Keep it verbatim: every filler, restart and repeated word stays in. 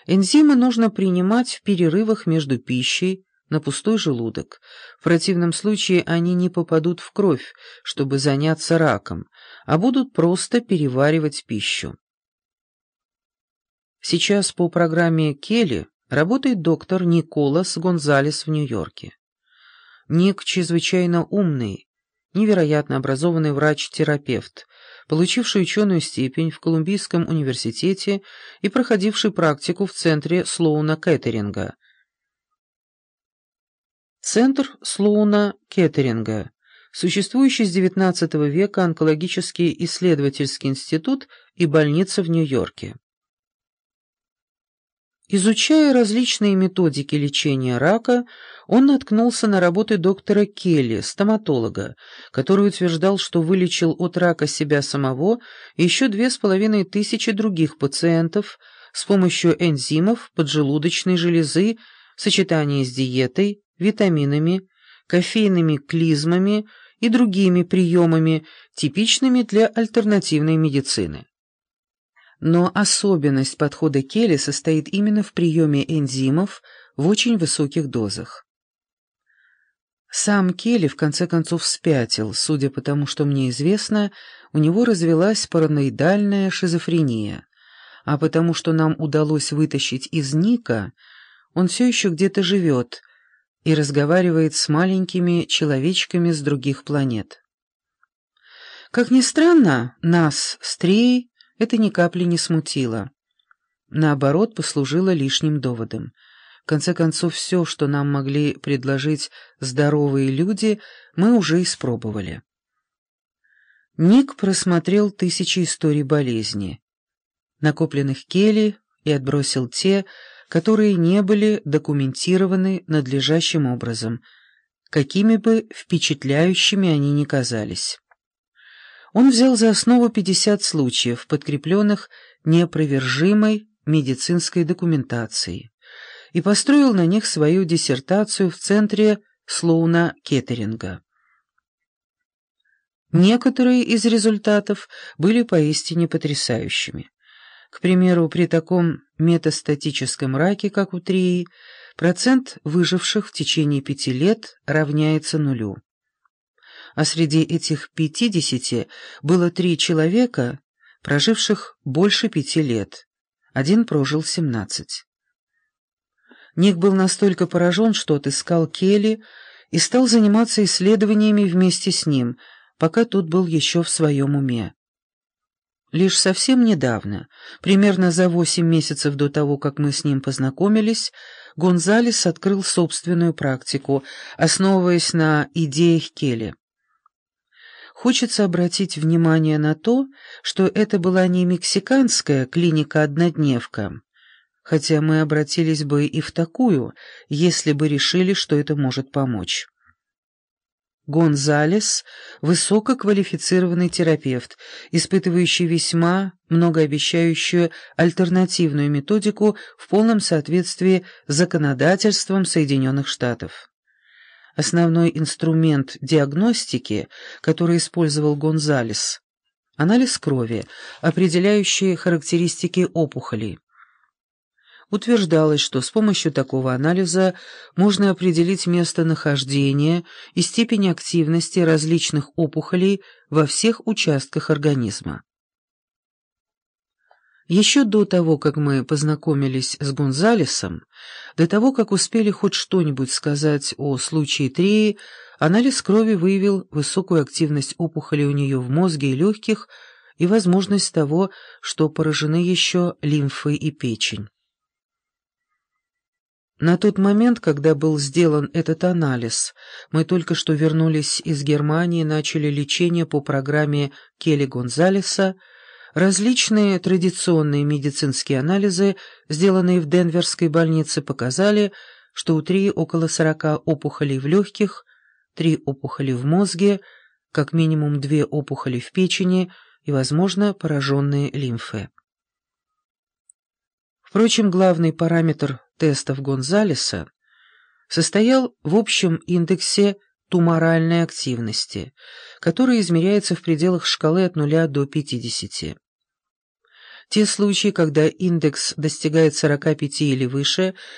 Энзимы нужно принимать в перерывах между пищей на пустой желудок. В противном случае они не попадут в кровь, чтобы заняться раком, а будут просто переваривать пищу. Сейчас по программе Келли работает доктор Николас Гонзалес в Нью-Йорке. Ник чрезвычайно умный, невероятно образованный врач-терапевт, получивший ученую степень в Колумбийском университете и проходивший практику в центре Слоуна Кеттеринга. Центр Слоуна Кеттеринга, существующий с девятнадцатого века онкологический исследовательский институт и больница в Нью-Йорке. Изучая различные методики лечения рака, он наткнулся на работы доктора Келли, стоматолога, который утверждал, что вылечил от рака себя самого и еще две с половиной тысячи других пациентов с помощью энзимов поджелудочной железы в сочетании с диетой, витаминами, кофейными клизмами и другими приемами, типичными для альтернативной медицины. Но особенность подхода Келли состоит именно в приеме энзимов в очень высоких дозах. Сам Келли в конце концов спятил, судя по тому, что мне известно, у него развелась параноидальная шизофрения, а потому что нам удалось вытащить из Ника, он все еще где-то живет и разговаривает с маленькими человечками с других планет. Как ни странно, нас, Стрей, это ни капли не смутило. Наоборот, послужило лишним доводом. В конце концов, все, что нам могли предложить здоровые люди, мы уже испробовали. Ник просмотрел тысячи историй болезни, накопленных Келли, и отбросил те, которые не были документированы надлежащим образом, какими бы впечатляющими они ни казались. Он взял за основу пятьдесят случаев, подкрепленных неопровержимой медицинской документацией, и построил на них свою диссертацию в центре Слоуна Кеттеринга. Некоторые из результатов были поистине потрясающими. К примеру, при таком метастатическом раке, как у Трии, процент выживших в течение пяти лет равняется нулю. А среди этих пятидесяти было три человека, проживших больше пяти лет. Один прожил семнадцать. Ник был настолько поражен, что отыскал Келли и стал заниматься исследованиями вместе с ним, пока тот был еще в своем уме. Лишь совсем недавно, примерно за восемь месяцев до того, как мы с ним познакомились, Гонзалес открыл собственную практику, основываясь на идеях Келли. Хочется обратить внимание на то, что это была не мексиканская клиника-однодневка, хотя мы обратились бы и в такую, если бы решили, что это может помочь. Гонзалес — высококвалифицированный терапевт, испытывающий весьма многообещающую альтернативную методику в полном соответствии с законодательством Соединенных Штатов. Основной инструмент диагностики, который использовал Гонзалес — анализ крови, определяющий характеристики опухолей. Утверждалось, что с помощью такого анализа можно определить местонахождение и степень активности различных опухолей во всех участках организма. Еще до того, как мы познакомились с Гонзалесом, до того, как успели хоть что-нибудь сказать о случае Трии, анализ крови выявил высокую активность опухолей у нее в мозге и легких и возможность того, что поражены еще лимфы и печень. На тот момент, когда был сделан этот анализ, мы только что вернулись из Германии и начали лечение по программе Келли Гонзалеса. Различные традиционные медицинские анализы, сделанные в Денверской больнице, показали, что у Трии около сорока опухолей в легких, три опухоли в мозге, как минимум две опухоли в печени и, возможно, пораженные лимфы. Впрочем, главный параметр тестов Гонзалеса состоял в общем индексе туморальной активности, который измеряется в пределах шкалы от нуля до пятидесяти. Те случаи, когда индекс достигает сорока пяти или выше,